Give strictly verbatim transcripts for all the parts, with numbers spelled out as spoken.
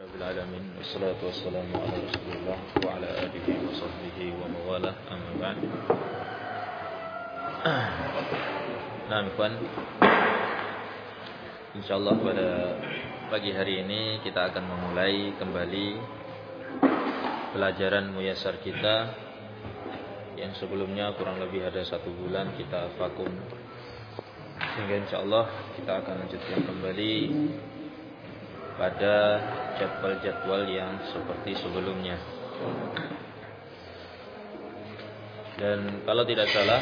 Rabbil alamin wassalatu wassalamu ala Rasulillah wa ala alihi wa sahbihi wa mawalah amma ba'd. Nah, ikhwan, insyaallah pada pagi hari ini kita akan memulai kembali pelajaran muyassar kita yang sebelumnya kurang lebih ada satu bulan kita vakum, sehingga insyaallah kita akan lanjutkan kembali pada jadwal-jadwal yang seperti sebelumnya. Dan kalau tidak salah,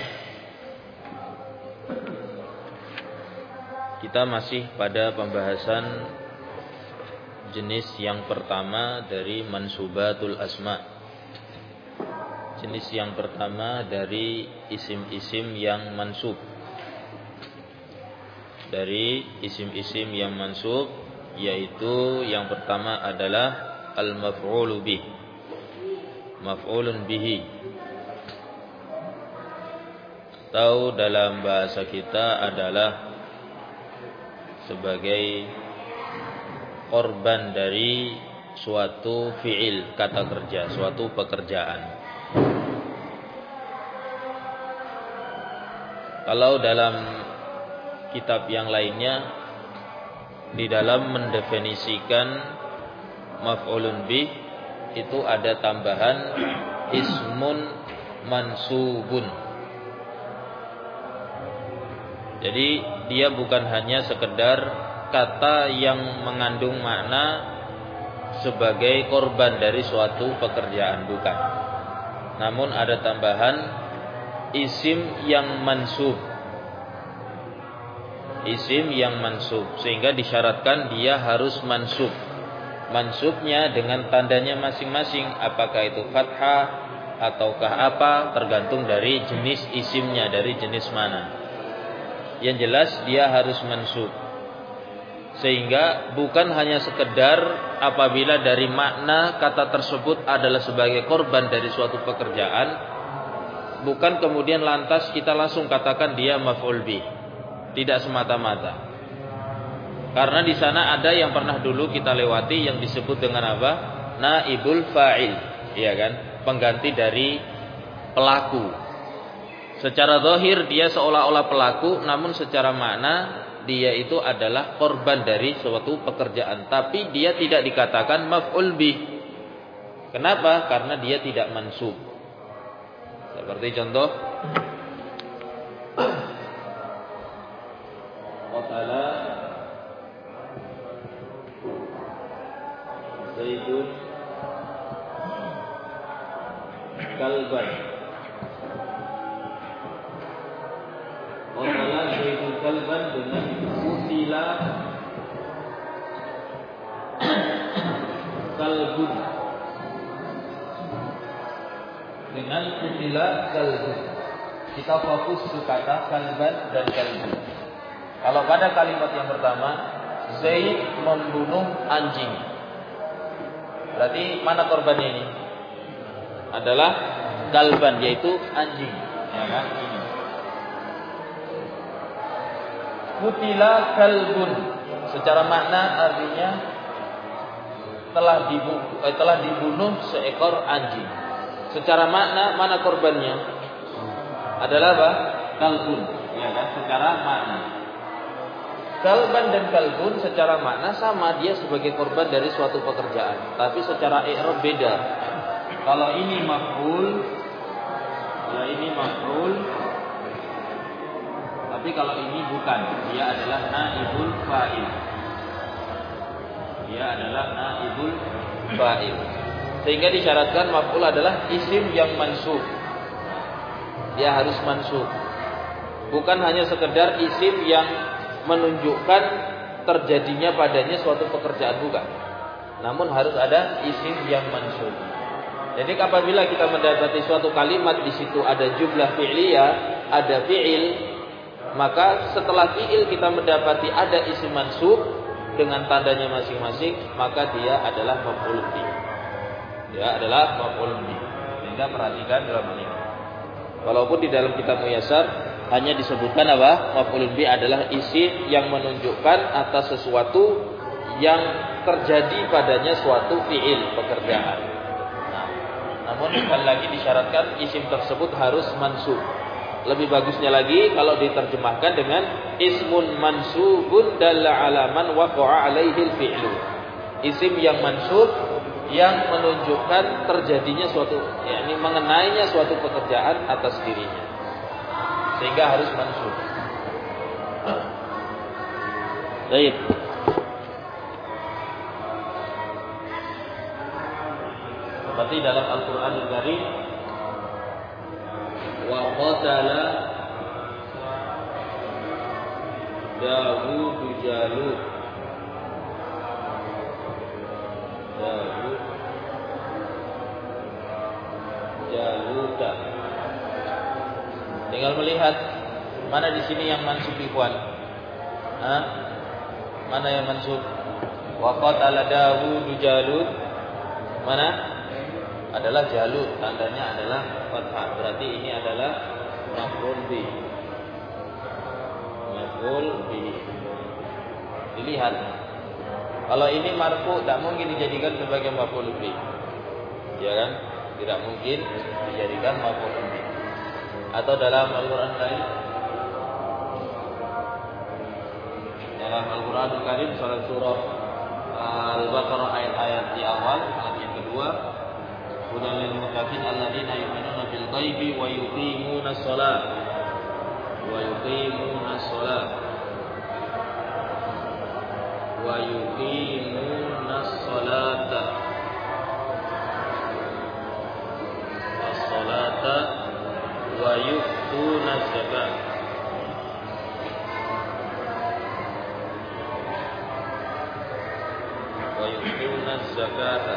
kita masih pada pembahasan jenis yang pertama dari mansubatul asma. Jenis yang pertama dari isim-isim yang mansub. Dari isim-isim yang mansub, yaitu yang pertama adalah al-maf'ulu bih, maf'ulun bihi, atau dalam bahasa kita adalah sebagai korban dari suatu fi'il, kata kerja, suatu pekerjaan. Kalau dalam kitab yang lainnya, di dalam mendefinisikan maf'ulun bih itu ada tambahan ismun mansubun. Jadi dia bukan hanya sekedar kata yang mengandung makna sebagai korban dari suatu pekerjaan, bukan. Namun ada tambahan isim yang mansub. Isim yang mansub, sehingga disyaratkan dia harus mansub. Mansubnya dengan tandanya masing-masing, apakah itu fathah ataukah apa, tergantung dari jenis isimnya, dari jenis mana. Yang jelas dia harus mansub, sehingga bukan hanya sekedar apabila dari makna kata tersebut adalah sebagai korban dari suatu pekerjaan, bukan kemudian lantas kita langsung katakan dia maf'ul bih. Tidak semata-mata, karena di sana ada yang pernah dulu kita lewati yang disebut dengan apa? Naibul fa'il, iya kan? Pengganti dari pelaku. Secara zahir dia seolah-olah pelaku, namun secara makna dia itu adalah korban dari suatu pekerjaan, tapi dia tidak dikatakan maf'ul bih. Kenapa? Karena dia tidak mansub. Seperti contoh, qatala Zaidun kalban. Qatala Zaidun kalban dengan qutila kalbun. Dengan qutila kalbun kita fokus ke kata kalban dan kalbun. Kalau pada kalimat yang pertama, Zaid membunuh anjing, berarti mana korbannya ini? Adalah kalban, yaitu anjing, ya kan? Ini. Qutila kalbun, secara makna artinya telah dibunuh, eh, telah dibunuh seekor anjing. Secara makna mana korbannya? Adalah apa? Kalbun, ya kan? Secara makna. Kalban dan kalbun secara makna sama, dia sebagai korban dari suatu pekerjaan, tapi secara i'rab beda. Kalau ini maf'ul, ya ini maf'ul, tapi kalau ini bukan, dia adalah naibul fa'il. Dia adalah naibul fa'il. Sehingga disyaratkan maf'ul adalah isim yang mansub. Dia harus mansub. Bukan hanya sekedar isim yang menunjukkan terjadinya padanya suatu pekerjaan, bukan. Namun harus ada isim yang mansub. Jadi apabila kita mendapati suatu kalimat di situ ada jumlah fi'liyah, ada fi'il, maka setelah fi'il kita mendapati ada isim mansub dengan tandanya masing-masing, maka dia adalah maf'ul bih. Dia adalah maf'ul bih. Sehingga perhatikan dalam ini. Walaupun di dalam kitab muyassar hanya disebutkan apa? Maf'ulun bih adalah isim yang menunjukkan atas sesuatu yang terjadi padanya suatu fi'il pekerjaan. Nah, namun sekali lagi disyaratkan isim tersebut harus mansub. Lebih bagusnya lagi kalau diterjemahkan dengan ismun mansubun dalla ala man waqa'a alaihi al-fi'lu. Isim yang mansub yang menunjukkan terjadinya suatu, yakni mengenainya suatu pekerjaan atas dirinya. Sehingga harus mansub. Baik. Seperti dalam Al-Qur'anul Karim, wa qatala Dawud Jalut. Dawud Jaluta. Tinggal melihat mana di sini yang mansub ikhwan. Hah? Mana yang mansub? Wa qatala Dawud Jalut. Mana? Adalah Jalut, tandanya adalah fathah. Berarti ini adalah maf'ul bi. Maf'ul bi. Dilihat. Kalau ini marfu tak mungkin dijadikan sebagai maf'ul bi. Ya kan? Tidak mungkin dijadikan maf'ul bi. Atau dalam Al-Qur'an lain? Dalam Al-Qur'anul Karim salah surah Al-Baqarah ayat-ayat di awal, ayat yang kedua, hudal lil muttaqin alladzina yu'minuna bil ghaibi wa yuqimuna shalah wa yuqimuna shalah wa yuqimuna shalata as-salata wa yu'tuna zakat. Wa yu'tuna zakata.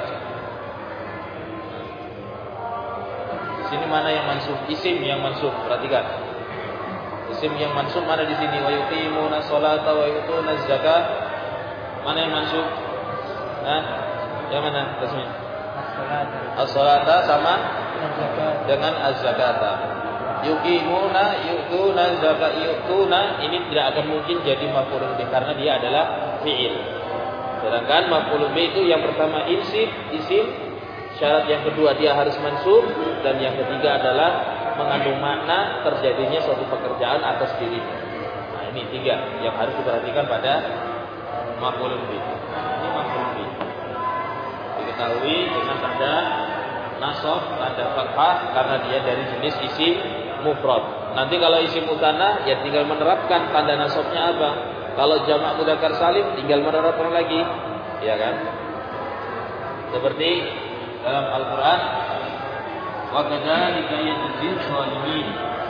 Sini mana yang mansub? Isim yang mansub. Perhatikan. Isim yang mansub mana di sini? Wa yuqimuna sholata wa yu'tuna zakat. Mana yang mansub? Hah? Yang mana? Tasmin. As-sholata sama dengan az-zakata. Yuqimuna yu'tuna zakat. Yu'tuna ini tidak akan mungkin jadi maf'ul bih karena dia adalah fi'il. Sedangkan maf'ul bih itu yang pertama isim, isim. Syarat yang kedua dia harus mansub, dan yang ketiga adalah mengandung makna terjadinya suatu pekerjaan atas dirinya. Nah, ini tiga yang harus diperhatikan pada maf'ul bih. Ini maf'ul bih. Diketahui dengan tanda nasab, tanda fathah karena dia dari jenis isim mufrad. Nanti kalau isim mutanna ya tinggal menerapkan tanda nasabnya apa. Kalau jamak mudzakkar salim tinggal menerapkan lagi, ya kan? Seperti dalam Al-Quran, wa kadzalika yajzil zalimin.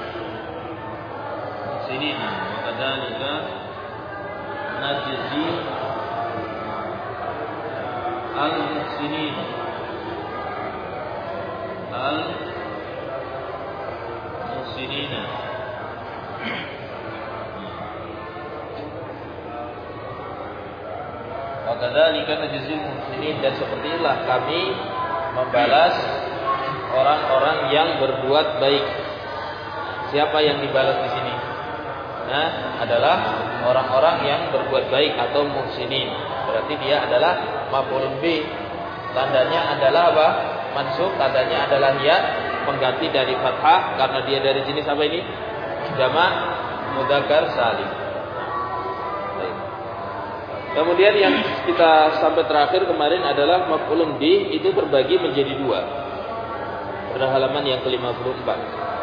Sini, wa kadzalika najzi al-muhsinin. Al-muhsinina. Wa kadzalika najzil muhsinin, dan seperti itulah kami membalas orang-orang yang berbuat baik. Siapa yang dibalas di sini? Nah, adalah orang-orang yang berbuat baik atau muhsinin. Berarti dia adalah maf'ul bih. Tandanya adalah apa? Mansub. Tandanya adalah ya, pengganti dari fathah karena dia dari jenis apa ini? Jamak mudzakkar salim. Kemudian yang kita sampai terakhir kemarin adalah maf'ulun bih itu terbagi menjadi dua. Pada halaman yang ke lima puluh empat.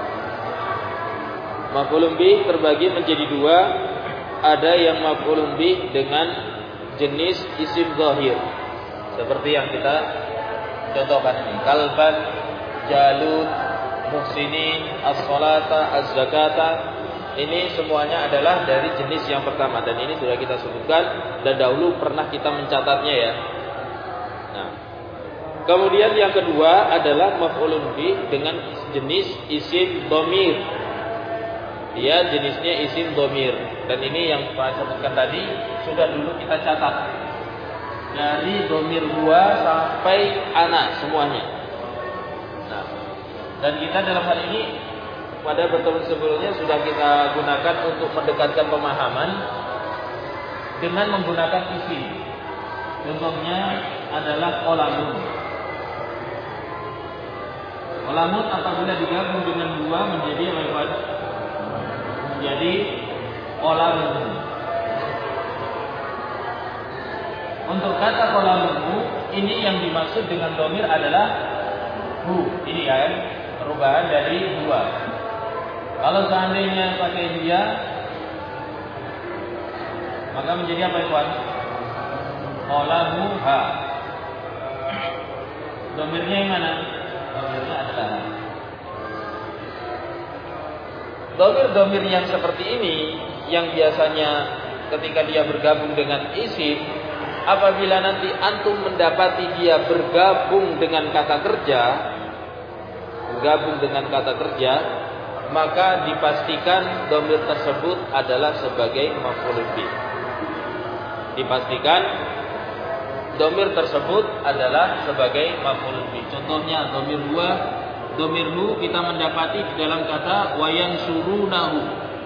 Maf'ulun bih terbagi menjadi dua. Ada yang maf'ulun bih dengan jenis isim zahir. Seperti yang kita contohkan ini. Kalban, Jalut, Muhsinin, As-salata, Az-zakata. Ini semuanya adalah dari jenis yang pertama, dan ini sudah kita sebutkan dan dahulu pernah kita mencatatnya ya. Nah, kemudian yang kedua adalah maf'ulun bih dengan jenis isim dhamir. Dia jenisnya isim dhamir, dan ini yang saya sebutkan tadi sudah dulu kita catat. Dari dhamir gua sampai ana semuanya. Nah, dan kita dalam hal ini pada pertemuan sebelumnya sudah kita gunakan untuk mendekatkan pemahaman dengan menggunakan isim. Contohnya adalah qolamun. Qolamun apabila digabung dengan dua menjadi apa ya? Menjadi qolamun. Untuk kata qolamun ini yang dimaksud dengan dhamir adalah hu. Ini ya, perubahan dari dua. Kalau seandainya pakai dia, maka menjadi apa ikhwan? Qolamuha. Dhamirnya yang mana? Dhamirnya adalah ha. Dhamir-dhamir yang seperti ini yang biasanya ketika dia bergabung dengan isim, apabila nanti antum mendapati dia bergabung dengan kata kerja, bergabung dengan kata kerja, maka dipastikan dhamir tersebut adalah sebagai maf'ulun bih. Dipastikan dhamir tersebut adalah sebagai maf'ulun bih. Contohnya dhamir huwa, dhamir hu kita mendapati di dalam kata wayan surunahu.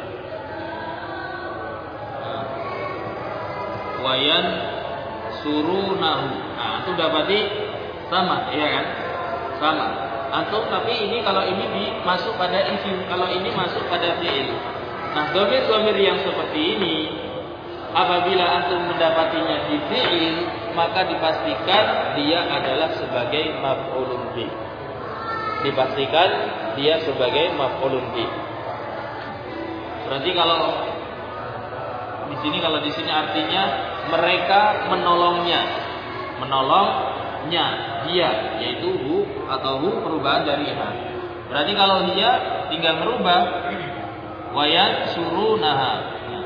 Wayan surunahu. Nah, itu dapati sama, ya kan? Sama. Antum tapi ini kalau ini masuk pada isim, kalau ini masuk pada fi'il. Nah, dhamir-dhamir yang seperti ini apabila antum mendapatinya di fi'il, maka dipastikan dia adalah sebagai maf'ulun bih. Dipastikan dia sebagai maf'ulun bih. Berarti kalau di sini kalau di sini artinya mereka menolongnya. Menolongnya dia, yaitu hu atau hu perubahan dari ha. Berarti kalau dia tinggal merubah wayan surunaha.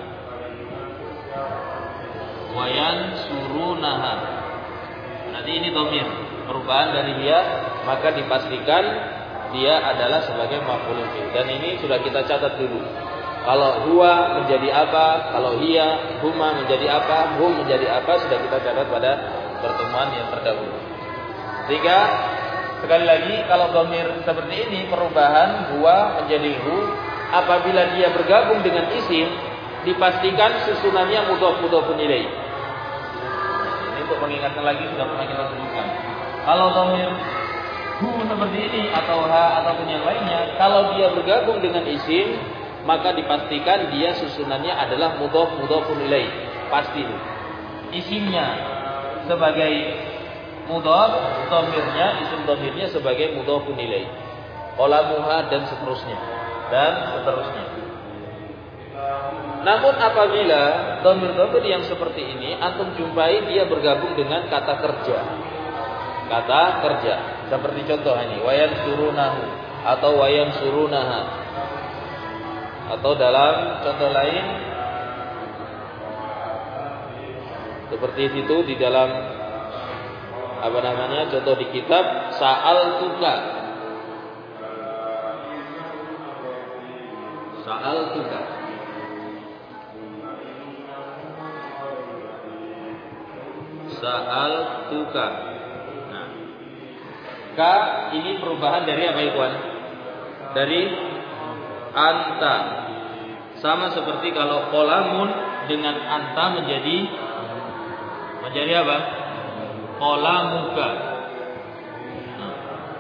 Wayan surunaha. Berarti ini dhamir, perubahan dari dia, maka dipastikan dia adalah sebagai maf'ulun bih. Dan ini sudah kita catat dulu. Kalau huwa menjadi apa, kalau hiya, huma menjadi apa, hum menjadi apa, sudah kita catat pada pertemuan yang terdahulu. Sehingga sekali lagi kalau dhamir seperti ini perubahan huwa menjadi hu, apabila dia bergabung dengan isim, dipastikan susunannya mudhaf-mudhafun ilaih. Ini untuk mengingatkan lagi sudah pernah kita sebutkan. Kalau dhamir hu seperti ini atau ha ataupun yang lainnya, kalau dia bergabung dengan isim, maka dipastikan dia susunannya adalah mudhaf-mudhafun ilaih. Pasti itu. Isimnya sebagai mudhaf, dhamirnya, isim dhamirnya sebagai mudhafun ilaih. Qolamuha dan seterusnya. Dan seterusnya. Namun apabila dhamir-dhamir yang seperti ini antum jumpai dia bergabung dengan kata kerja. Kata kerja. Seperti contoh ini, wayan surunahu atau wayan surunaha. Atau dalam contoh lain seperti itu di dalam apa namanya contoh di kitab Sa'al Tuka. Sa'al Tuka. Sa'al Tuka. Nah, ka ini perubahan dari apa ikhwan? Dari anta. Sama seperti kalau qolamun dengan anta menjadi menjadi apa? Qolamuka. Nah.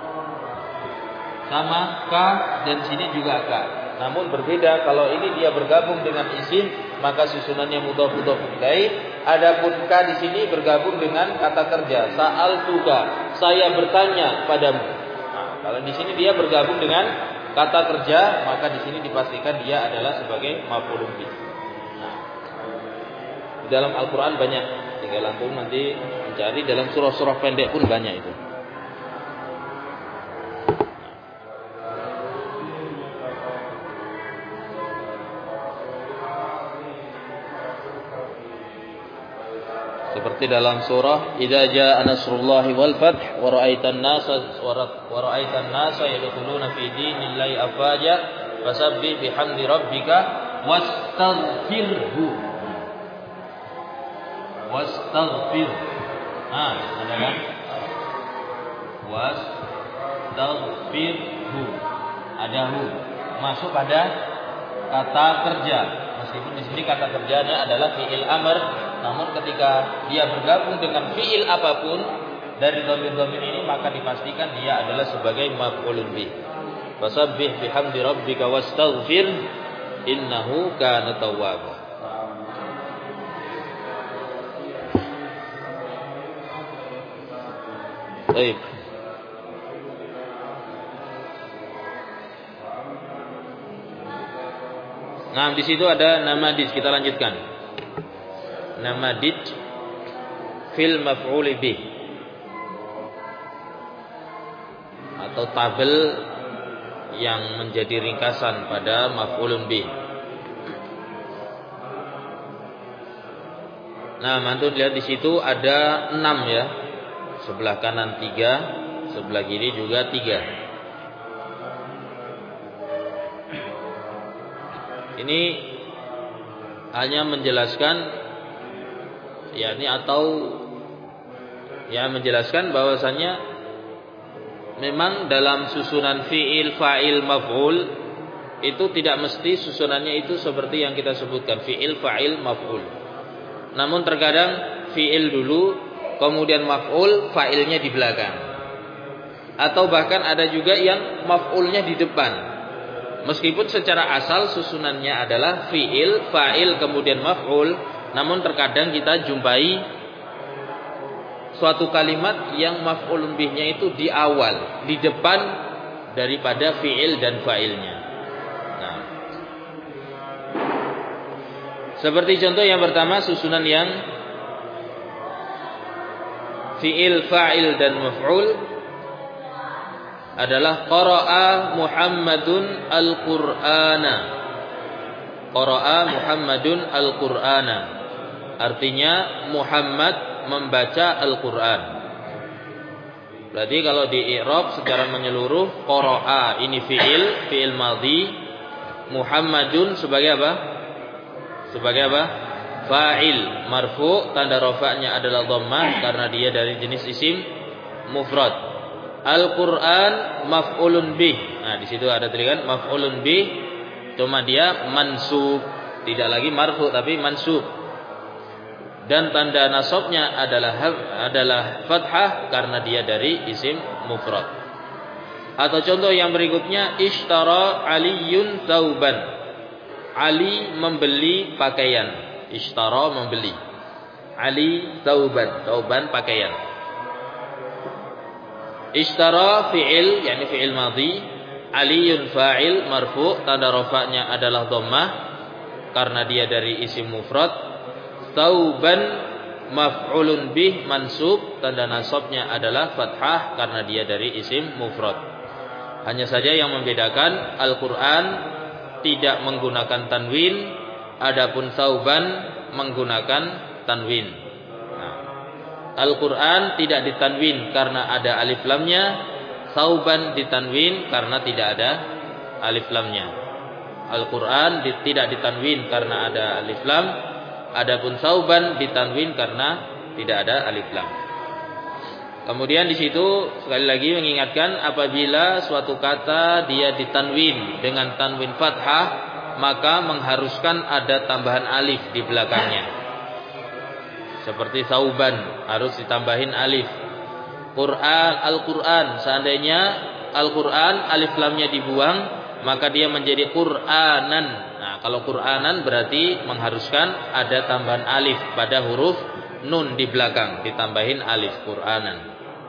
Sama ka dan sini juga ka. Namun berbeda kalau ini dia bergabung dengan isim maka susunannya mudhaf-mudhaf ilaih. Adapun ka di sini bergabung dengan kata kerja sa'al tuka. Saya bertanya padamu. Nah, kalau di sini dia bergabung dengan kata kerja, maka di sini dipastikan dia adalah sebagai maf'ulun bih. Nah, di dalam Al-Quran banyak, tinggal antum nanti mencari dalam surah-surah pendek pun banyak itu. Seperti dalam surah Idza jaa nasrullahi wal fath wa ra'aitan nasa wa ra'aitan nasa yadkhuluna fi dinillahi afwaja fasabbih bihamdi rabbika wastaghfirhu. Wastaghfir. Ah, ada kan? Wastaghfirhu. Ada hu. Masuk pada kata kerja. Meskipun di sini kata kerjanya adalah fi'il amr, namun ketika dia bergabung dengan fiil apapun dari dhamir-dhamir ini maka dipastikan dia adalah sebagai maf'ulun bih. Fasabbih bihamdi rabbika wastaghfir innahu kana tawwaba. Baik. Nah, di situ ada nama did, kita lanjutkan. Nama did fil maf'ul bih atau tabel yang menjadi ringkasan pada maf'ulun bih. Nah, mantu lihat di situ ada enam ya. Sebelah kanan tiga, sebelah kiri juga tiga. Ini hanya menjelaskan, yakni atau ya menjelaskan bahwasannya memang dalam susunan fiil, fa'il, maf'ul itu tidak mesti susunannya itu seperti yang kita sebutkan fiil, fa'il, maf'ul. Namun terkadang fiil dulu, kemudian maf'ul, fa'ilnya di belakang. Atau bahkan ada juga yang maf'ulnya di depan. Meskipun secara asal susunannya adalah fi'il, fa'il, kemudian maf'ul, namun terkadang kita jumpai suatu kalimat yang maf'ulun bihnya itu di awal, di depan daripada fi'il dan fa'ilnya. Nah, seperti contoh yang pertama, susunan yang fi'il, fa'il dan maf'ul adalah qara'a Muhammadun al-Qur'ana. Qara'a Muhammadun al-Qur'ana. Artinya Muhammad membaca Al-Qur'an. Berarti kalau di i'rab secara menyeluruh, qara'a ini fi'il, fi'il madhi, Muhammadun sebagai apa? Sebagai apa? Fa'il, marfu, tanda rafa'nya adalah dhammah karena dia dari jenis isim mufrad. Al-Qur'an maf'ulun bih. Nah, di situ ada tulisan maf'ulun bih, cuma dia mansub, tidak lagi marfu tapi mansub. Dan tanda nasabnya adalah adalah fathah karena dia dari isim mufrad. Atau contoh yang berikutnya, ishtara Aliyun thauban. Ali membeli pakaian. Ishtara membeli. Ali thauban, thauban pakaian. Ishtara fi'il, yakni fi'il madhi. Aliyun fa'il marfu, tanda rafa'nya adalah dhammah karena dia dari isim mufrad. Thauban maf'ulun bih mansub, tanda nasabnya adalah fathah karena dia dari isim mufrad. Hanya saja yang membedakan, Al-Qur'an tidak menggunakan tanwin, adapun thauban menggunakan tanwin. Al-Qur'an tidak ditanwin karena ada alif lamnya, thauban ditanwin karena tidak ada alif lamnya. Al-Qur'an di, tidak ditanwin karena ada alif lam, adapun thauban ditanwin karena tidak ada alif lam. Kemudian di situ sekali lagi mengingatkan, apabila suatu kata dia ditanwin dengan tanwin fathah, maka mengharuskan ada tambahan alif di belakangnya. Seperti thauban harus ditambahin alif. Quran, Al-Qur'an, seandainya Al-Qur'an alif lamnya dibuang, maka dia menjadi Qur'anan. Nah, kalau Qur'anan berarti mengharuskan ada tambahan alif pada huruf nun di belakang, ditambahin alif, Qur'anan.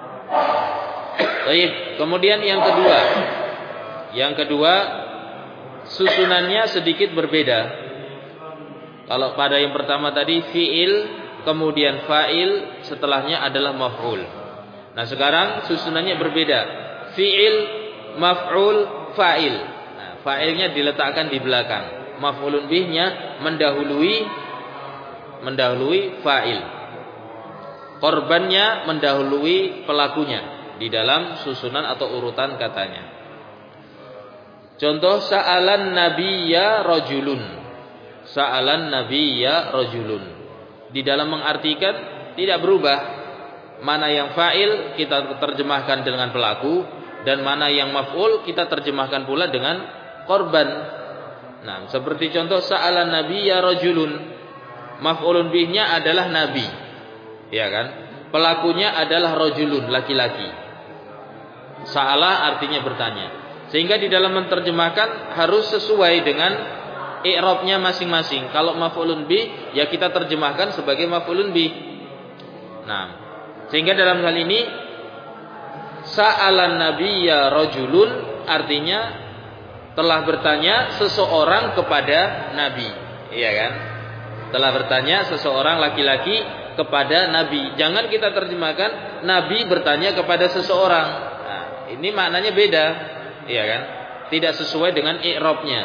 Baik, kemudian yang kedua. Yang kedua, susunannya sedikit berbeda. Kalau pada yang pertama tadi fi'il, kemudian fa'il, setelahnya adalah maf'ul. Nah, sekarang susunannya berbeda. Fi'il, maf'ul, fa'il. Nah, fa'ilnya diletakkan di belakang. Maf'ulun bihnya mendahului mendahului fa'il. Korbannya mendahului pelakunya di dalam susunan atau urutan katanya. Contoh, sa'alan nabiyya rajulun. Sa'alan nabiyya rajulun. Di dalam mengartikan tidak berubah. Mana yang fa'il kita terjemahkan dengan pelaku, dan mana yang maf'ul kita terjemahkan pula dengan korban. Nah, seperti contoh sa'alan nabiyya rajulun. maf'ulun bihnya adalah nabi. Ya kan? Pelakunya adalah rajulun, laki-laki. Sa'ala artinya bertanya. Sehingga di dalam menerjemahkan harus sesuai dengan i'rabnya masing-masing. Kalau maf'ulun bih, ya kita terjemahkan sebagai maf'ulun bih. Nah, sehingga dalam hal ini sa'alan nabiyya rajulun artinya telah bertanya seseorang kepada nabi. Iya kan? Telah bertanya seseorang laki-laki kepada nabi. Jangan kita terjemahkan nabi bertanya kepada seseorang. Nah, ini maknanya beda. Iya kan? Tidak sesuai dengan i'rabnya.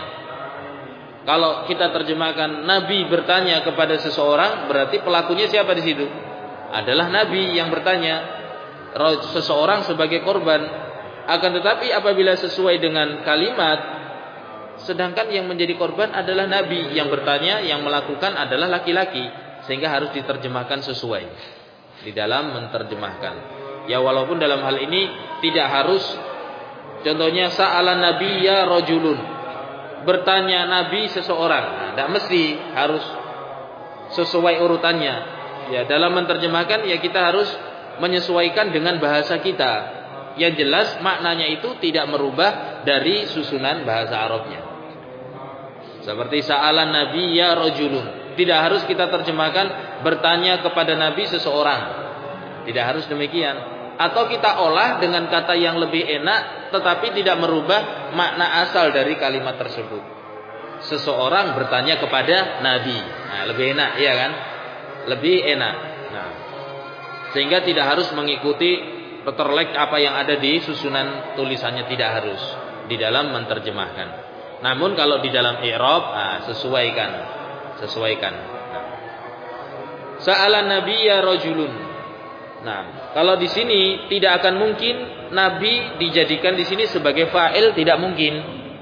Kalau kita terjemahkan nabi bertanya kepada seseorang, berarti pelakunya siapa di situ? Adalah nabi yang bertanya. Seseorang sebagai korban. Akan tetapi apabila sesuai dengan kalimat, sedangkan yang menjadi korban adalah nabi, yang bertanya, yang melakukan adalah laki-laki, sehingga harus diterjemahkan sesuai di dalam menerjemahkan. Ya walaupun dalam hal ini tidak harus, contohnya sa'ala nabiyya rajulun, bertanya nabi seseorang. Nah, tidak mesti harus sesuai urutannya. Ya dalam menerjemahkan ya kita harus menyesuaikan dengan bahasa kita. Yang jelas maknanya itu tidak merubah dari susunan bahasa Arabnya. Seperti sa'alan nabiyya rajulun, tidak harus kita terjemahkan bertanya kepada nabi seseorang. Tidak harus demikian. Atau kita olah dengan kata yang lebih enak tetapi tidak merubah makna asal dari kalimat tersebut. Seseorang bertanya kepada nabi. Nah, lebih enak, ya kan? Lebih enak. Nah, sehingga tidak harus mengikuti terlek apa yang ada di susunan tulisannya, tidak harus di dalam menerjemahkan. Namun kalau di dalam i'rab, nah, sesuaikan, sesuaikan. Nah. Sa'alan nabiyya rajulun. Nah, kalau di sini tidak akan mungkin nabi dijadikan di sini sebagai fa'il, tidak mungkin.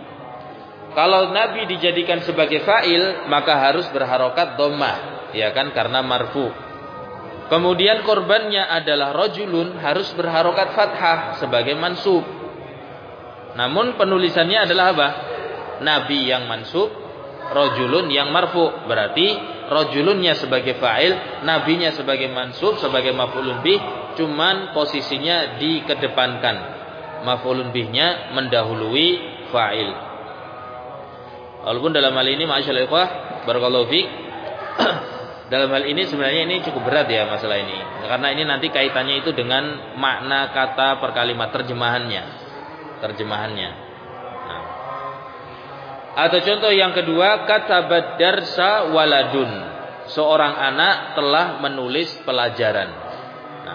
Kalau nabi dijadikan sebagai fa'il, maka harus berharokat dhammah, ya kan, karena marfu. Kemudian korbannya adalah rajulun, harus berharokat fathah sebagai mansub. Namun penulisannya adalah apa? Nabi yang mansub, rajulun yang marfu. Berarti rajulunnya sebagai fa'il, nabinya sebagai mansub, sebagai maf'ulun bih, cuman posisinya dikedepankan. Maf'ulun bihnya mendahului fa'il. Walaupun dalam hal ini ma'asyiral ikhwah, barakallahu fiik, dalam hal ini sebenarnya ini cukup berat ya masalah ini. Karena ini nanti kaitannya itu dengan makna kata per kalimat, terjemahannya. Terjemahannya. Nah. Atau contoh yang kedua, katabad darsa waladun. Seorang anak telah menulis pelajaran. Nah.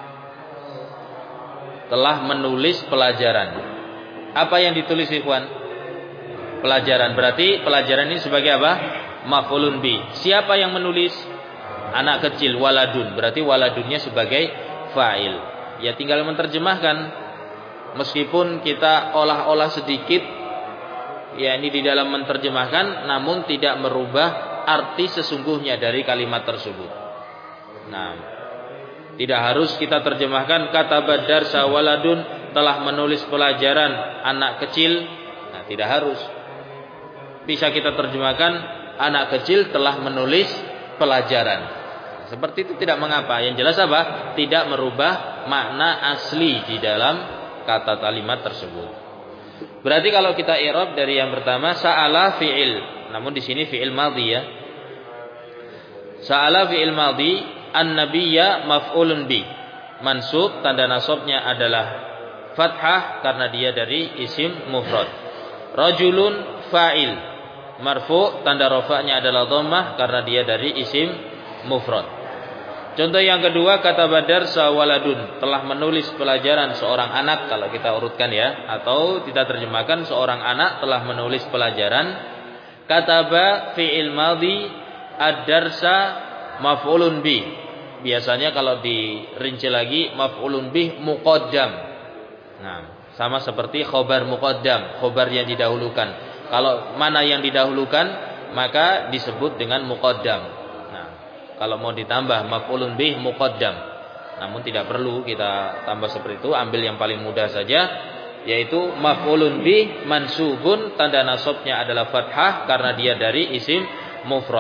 Telah menulis pelajaran. Apa yang ditulis ikhwan? Pelajaran. Berarti pelajaran ini sebagai apa? Maf'ulun bi. Siapa yang menulis? Anak kecil, waladun. Berarti waladunnya sebagai fa'il. Ya tinggal menerjemahkan. Meskipun kita olah-olah sedikit, ya ini di dalam menerjemahkan, namun tidak merubah arti sesungguhnya dari kalimat tersebut. Nah, tidak harus kita terjemahkan katabad darsa waladun, telah menulis pelajaran anak kecil. Nah, tidak harus. Bisa kita terjemahkan anak kecil telah menulis pelajaran. Seperti itu tidak mengapa. Yang jelas apa? Tidak merubah makna asli di dalam kata kalimat tersebut. Berarti kalau kita i'rab dari yang pertama, sa'ala fi'il. Namun di sini fi'il madhi ya. Sa'ala fi'il madhi, an-nabiyya maf'ulun bi. Mansub, tanda nasabnya adalah fathah karena dia dari isim mufrad. Rajulun fa'il. Marfu, tanda rafa'nya adalah dhammah karena dia dari isim mufrad. Contoh yang kedua, kata badar sawaladun, telah menulis pelajaran seorang anak, kalau kita urutkan ya, atau kita terjemahkan seorang anak telah menulis pelajaran. Kataba fi'il madhi, ad-darsa maf'ulun bi. Biasanya kalau dirinci lagi maf'ulun bih muqaddam. Nah, sama seperti khobar muqaddam, khobar yang didahulukan. Kalau mana yang didahulukan, maka disebut dengan muqaddam. Nah, kalau mau ditambah maf'ulun bih muqaddam. Namun tidak perlu kita tambah seperti itu, ambil yang paling mudah saja, yaitu maf'ulun bih mansubun, tanda nasabnya adalah fathah karena dia dari isim mufrad.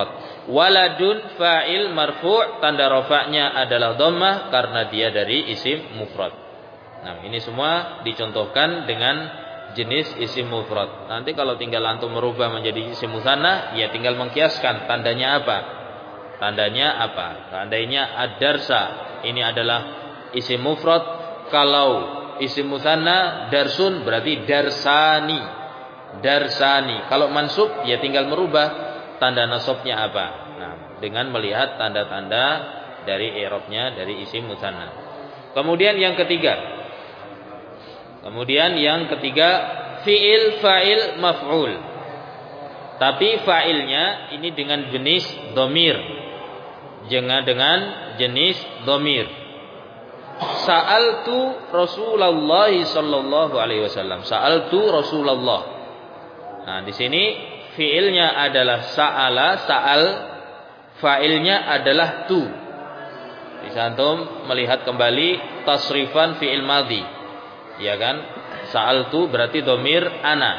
Waladun fa'il marfu', tanda rafa'nya adalah dhammah karena dia dari isim mufrad. Nah, ini semua dicontohkan dengan jenis isim mufrad. Nanti kalau tinggal antum merubah menjadi isim musanna, ya tinggal mengkiaskan tandanya apa? Tandanya apa? Tandanya ad-darsa. Ini adalah isim mufrad. Kalau isim musanna darsun berarti darsani. Darsani. Kalau mansub ya tinggal merubah tanda nasabnya apa? Nah, dengan melihat tanda-tanda dari i'rabnya dari isim musanna. Kemudian yang ketiga. Kemudian yang ketiga fi'il fa'il maf'ul. Tapi fa'ilnya ini dengan jenis dhamir. Jangan dengan jenis dhamir. Sa'altu Rasulullah sallallahu alaihi wasallam. Sa'altu Rasulullah. Nah, di sini fiilnya adalah sa'ala, sa'al, fa'ilnya adalah tu. Bisa antum melihat kembali tasrifan fiil madhi. Ya kan? Sa'altu berarti dhamir ana.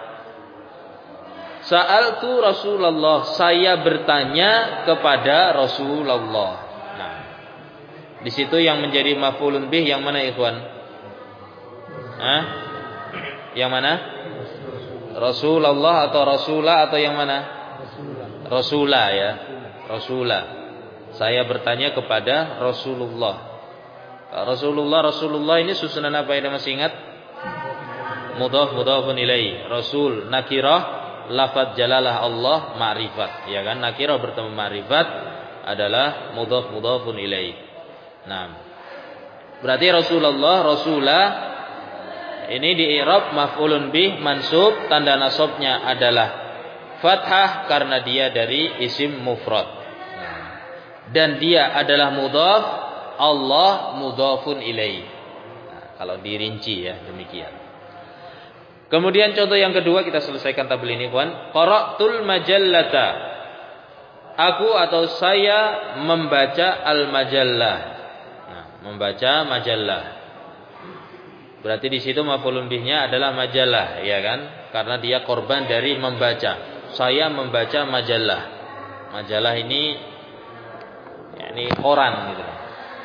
Sa'altu Rasulullah, saya bertanya kepada Rasulullah. Nah, di situ yang menjadi maf'ulun bih yang mana ikhwan? Hah? Yang mana? Rasulullah atau Rasulah atau yang mana? Rasulah ya. Rasulah. Saya bertanya kepada Rasulullah. Rasulullah Rasulullah ini susunan apa yang masih ingat? Mudhaf mudhafun ilaih. Rasul nakirah, lafaz jalalah Allah, ma'rifat. Ya kan? Nakirah bertemu ma'rifat adalah mudhaf mudhafun ilaih. Nah. Berarti Rasulullah Rasulah ini di i'rab maf'ulun bih mansub, tanda nasabnya adalah fathah karena dia dari isim mufrad. Dan dia adalah mudhaf, Allah mudhafun ilaih. Nah, kalau dirinci ya demikian. Kemudian contoh yang kedua kita selesaikan tabel ini, kawan. Qara'tul majallata. Aku atau saya membaca al-majallah. Nah, membaca majallah. Berarti di situ maf'ulun bihnya adalah majalah, ya kan? Karena dia korban dari membaca. Saya membaca majalah. Majalah ini ya ini koran gitu.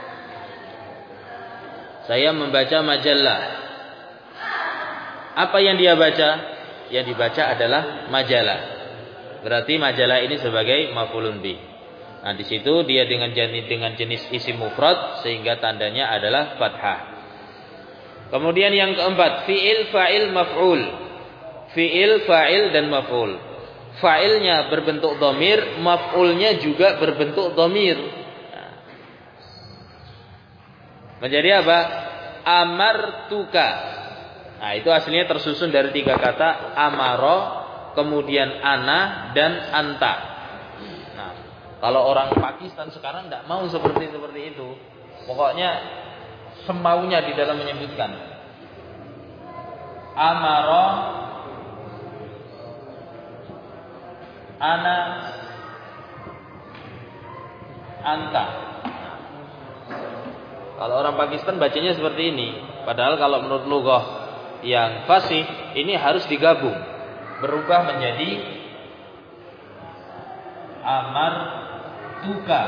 Saya membaca majalah. Apa yang dia baca? Yang dibaca adalah majalah. Berarti majalah ini sebagai maf'ulun bih. Nah, di situ dia dengan jenis dengan jenis isim mufrad sehingga tandanya adalah fathah. Kemudian yang keempat, fi'il, fa'il, maf'ul. Fi'il, fa'il, dan maf'ul. Fa'ilnya berbentuk dhamir, maf'ulnya juga berbentuk dhamir. Nah. Menjadi apa? Amartuka. Nah, itu aslinya tersusun dari tiga kata, amaro, kemudian ana, dan anta. Nah, kalau orang Pakistan sekarang tidak mau seperti seperti itu. Pokoknya semaunya di dalam menyebutkan amaro, ana, anta. Kalau orang Pakistan bacanya seperti ini. Padahal kalau menurut lughah yang fasih ini harus digabung, berubah menjadi amartuka.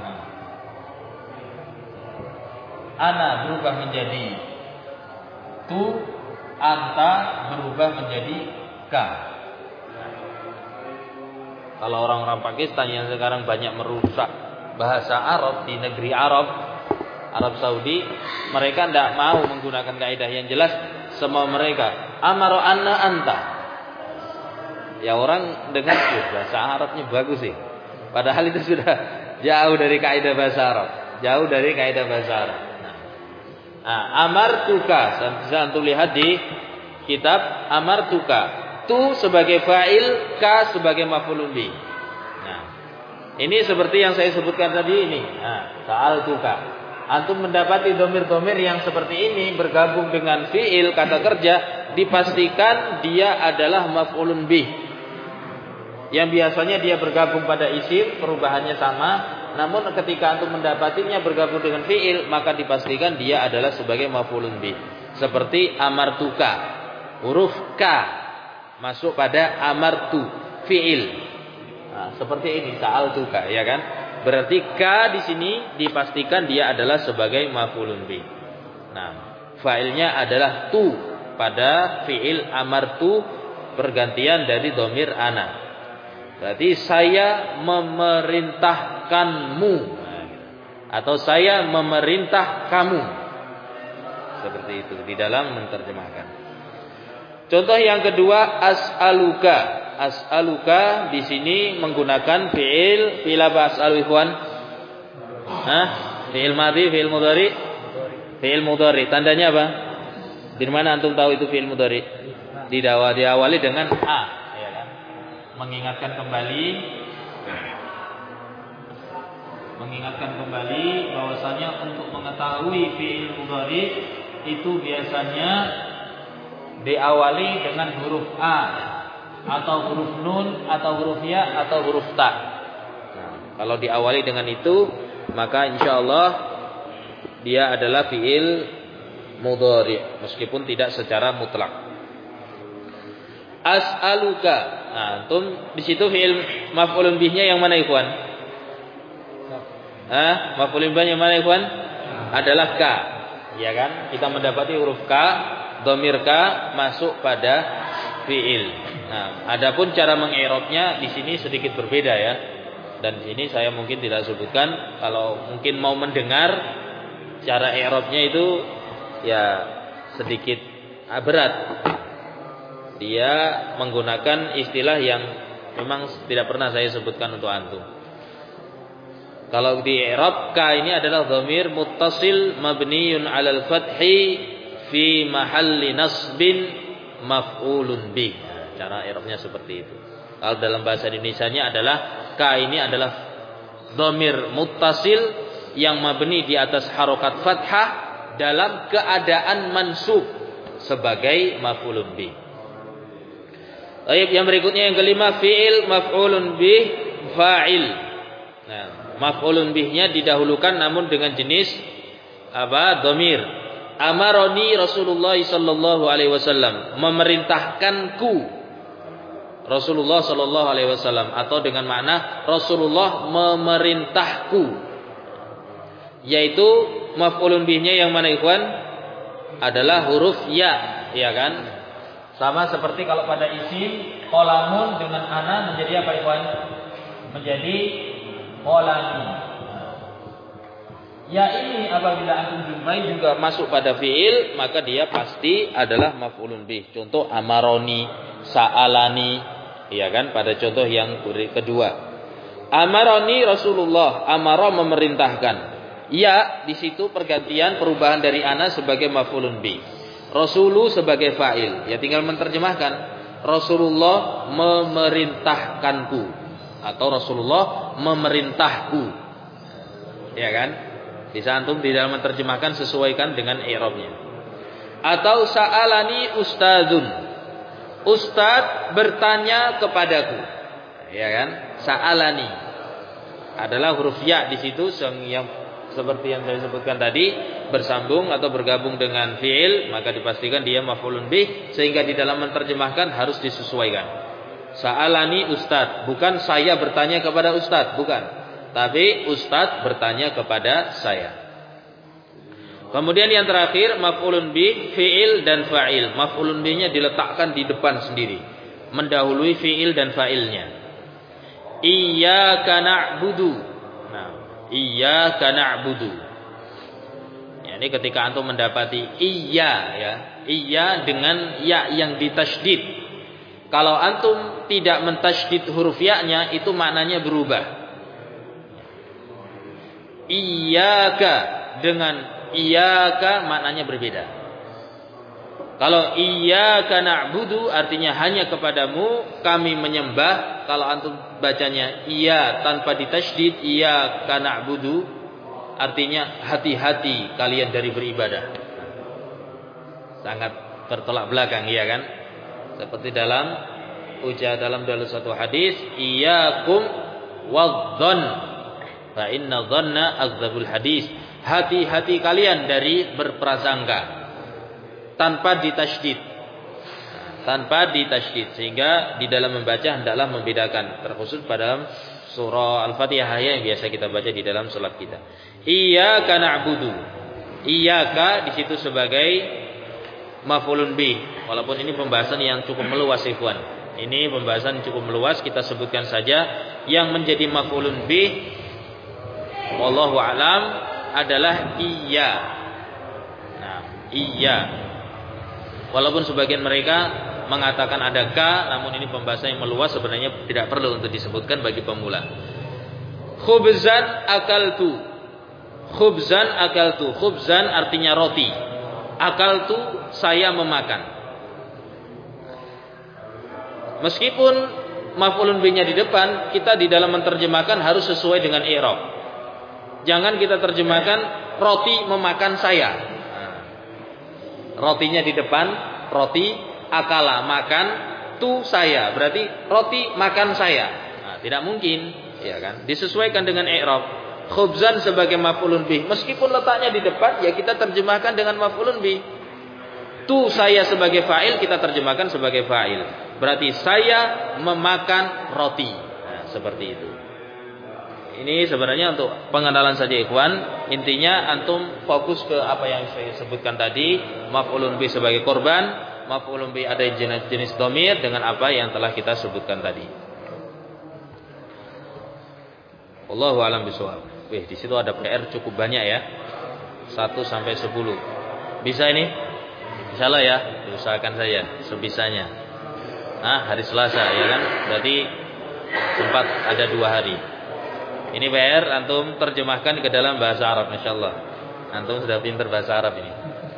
Ana berubah menjadi tu, anta berubah menjadi ka. Kalau orang-orang Pakistan yang sekarang banyak merusak bahasa Arab di negeri Arab, Arab Saudi, mereka tidak mau menggunakan kaidah yang jelas. Semua mereka amaro anna anta. Ya orang dengar tuh bahasa Arabnya bagus sih. Padahal itu sudah jauh dari kaidah bahasa Arab, jauh dari kaidah bahasa Arab. Nah, amartuka, bisa antum lihat di kitab amartuka. Tu sebagai fa'il, ka sebagai maf'ulun bih. Nah, ini seperti yang saya sebutkan tadi ini. Nah, sa'altuka. Antum mendapati dhamir-dhamir yang seperti ini bergabung dengan fi'il kata kerja, dipastikan dia adalah maf'ulun bih. Yang biasanya dia bergabung pada isim, perubahannya sama. Namun ketika antum mendapatinya bergabung dengan fi'il, maka dipastikan dia adalah sebagai maf'ulun bih. Seperti amartuka, huruf ka masuk pada amartu, fi'il. Nah, seperti ini sa'altuka, ya kan? Berarti ka di sini dipastikan dia adalah sebagai maf'ulun bih. Nah, fa'ilnya adalah tu pada fi'il amartu pergantian dari dhamir ana. Berarti saya memerintahkanmu atau saya memerintah kamu. Seperti itu di dalam menerjemahkan. Contoh yang kedua, as'aluka. As'aluka di sini menggunakan fi'il fi'il apa as'alu ikhwan? Hah? Fi'il madhi, fi'il mudhari? Fi'il mudhari. Tandanya apa? Di mana antum tahu itu fi'il mudhari? Didawa diawali dengan a, ya kan? Mengingatkan kembali mengingatkan kembali bahwasanya untuk mengetahui fi'il mudhari itu biasanya diawali dengan huruf a atau huruf nun atau huruf ya atau huruf ta. Nah, kalau diawali dengan itu maka insyaallah dia adalah fi'il mudhari meskipun tidak secara mutlak. As'aluka. Nah, antum di situ fi'il maf'ulun bihnya yang mana ikhwan? Hah? Maf'ulun bihnya yang mana ikhwan? Adalah ka. Ya kan? Kita mendapati huruf ka, dhamir ka masuk pada fi'il. Nah, adapun cara mengi'rabnya di sini sedikit berbeda ya. Dan di sini saya mungkin tidak sebutkan, kalau mungkin mau mendengar cara i'rabnya itu ya sedikit berat. Dia menggunakan istilah yang memang tidak pernah saya sebutkan untuk antum. Kalau di i'rab ka ini adalah dhamir muttasil mabniyun 'alal fathi fi mahalli nasbin maf'ulun bih. Nah, cara i'rabnya seperti itu. Kalau dalam bahasa Indonesianya adalah ka ini adalah dhamir muttasil yang mabni di atas harokat fathah dalam keadaan mansub sebagai maf'ulun bih. Baik, yang berikutnya yang kelima fi'il maf'ulun bih fa'il. Nah, maf'ulun bihnya didahulukan namun dengan jenis apa? Dhamir. Amaroni Rasulullah sallallahu alaihi wasallam, memerintahkanku Rasulullah sallallahu alaihi wasallam, atau dengan makna Rasulullah memerintahku. Yaitu maf'ulun bihnya yang mana ikhwan? Adalah huruf ya, ya kan? Sama seperti kalau pada isim qalamun dengan ana menjadi apa ikhwan? Menjadi qalami. Ya ini apabila antum jumpai juga masuk pada fi'il, maka dia pasti adalah maf'ulun bih. Contoh amaroni, sa'alani, ya kan? Pada contoh yang kedua. Amaroni Rasulullah, amara memerintahkan. Ya di situ pergantian perubahan dari ana sebagai maf'ulun bih. Rasulu sebagai fa'il. Ya tinggal menerjemahkan. Rasulullah memerintahkanku atau Rasulullah memerintahku. Ya kan? Bisa antum di dalam menerjemahkan sesuaikan dengan i'rabnya. Atau sa'alani ustadzun. Ustadz bertanya kepadaku. Ya kan? Sa'alani adalah huruf ya di situ yang seperti yang saya sebutkan tadi, bersambung atau bergabung dengan fi'il, maka dipastikan dia maf'ulun bih, sehingga di dalam menerjemahkan harus disesuaikan. Sa'alani ustadz, bukan saya bertanya kepada ustadz, bukan. Tapi ustadz bertanya kepada saya. Kemudian yang terakhir maf'ulun bih, fi'il dan fa'il. Maf'ulun bihnya diletakkan di depan sendiri, mendahului fi'il dan fa'ilnya. Iyyaka na'budu. Nah, iyyaka na'budu. Ya, ini ketika antum mendapati iya ya, iya dengan ya yang ditasydid. Kalau antum tidak mentasydid huruf ya-nya, itu maknanya berubah. Iyyaka dengan iyyaka maknanya berbeda. Kalau iyyaka na'budu artinya hanya kepadamu kami menyembah. Kalau antum bacanya iya tanpa ditasydid, iyyaka na'budu, artinya hati-hati kalian dari beribadah. Sangat bertolak belakang, iya kan? Seperti dalam ujar dalam dalam satu hadis, iyyakum wadh-dhon fa inna dhanna akdzabul hadis. Hati-hati kalian dari berprasangka tanpa ditasydid. tanpa ditasydid, sehingga di dalam membaca hendaklah membedakan, terkhusus pada surah Al-Fatihah yang biasa kita baca di dalam salat kita. Iyyaka na'budu. Iyyaka di situ sebagai maf'ulun bih, walaupun ini pembahasan yang cukup meluas ikhwan. Ini pembahasan yang cukup meluas, kita sebutkan saja yang menjadi maf'ulun bih wallahu a'lam adalah iya. Nah, iya. Walaupun sebagian mereka mengatakan ada ka, namun ini pembahasan yang meluas, sebenarnya tidak perlu untuk disebutkan bagi pemula. Khubzan akaltu. Khubzan akaltu. Khubzan artinya roti. Akaltu saya memakan. Meskipun maf'ulun bihnya di depan, kita di dalam menerjemahkan harus sesuai dengan i'rab. Jangan kita terjemahkan roti memakan saya. Rotinya di depan, roti akala makan, tu saya, berarti roti makan saya. Nah, tidak mungkin, ya kan? Disesuaikan dengan i'rab. Khubzan sebagai maf'ulun bih, meskipun letaknya di depan, ya kita terjemahkan dengan maf'ulun bih. Tu saya sebagai fa'il, kita terjemahkan sebagai fa'il. Berarti saya memakan roti. Nah, seperti itu. Ini sebenarnya untuk pengenalan saja ikhwan. Intinya antum fokus ke apa yang saya sebutkan tadi, maf'ulun bih sebagai korban, maf'ulun bih ada jenis-jenis dhamir dengan apa yang telah kita sebutkan tadi. Wallahu a'lam bishawab. Wih, di situ ada P R cukup banyak ya. satu sampai sepuluh. Bisa ini? Insyaallah ya, diusahakan saja sebisanya. Nah, hari Selasa ya kan? Berarti sempat ada dua hari. Ini P R antum terjemahkan ke dalam bahasa Arab insyaallah. Antum sudah pintar bahasa Arab ini.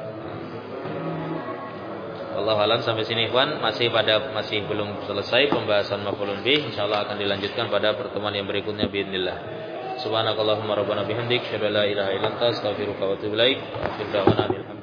Wallahu a'lam. Sampai sini ikhwan, masih pada masih belum selesai pembahasan maf'ulun bih. Insyaallah akan dilanjutkan pada pertemuan yang berikutnya باذنillah. Subhanakallahumma rabbana bihamdik, asyhadu an la ilaha illa anta, astaghfiruka wa atubu ilaik.